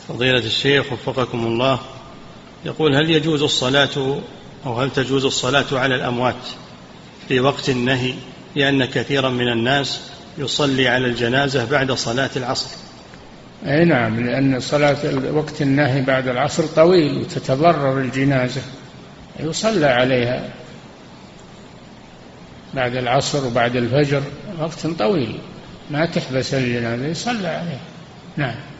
فضيلة الشيخ وفقكم الله، يقول: هل يجوز الصلاة أو هل تجوز الصلاة على الأموات في وقت النهي، لأن كثيرا من الناس يصلي على الجنازة بعد صلاة العصر؟ أي نعم، لأن صلاة وقت النهي بعد العصر طويل وتتضرر الجنازة، يصلى عليها بعد العصر وبعد الفجر، وقت طويل ما تحبس الجنازة، يصلى عليها. نعم.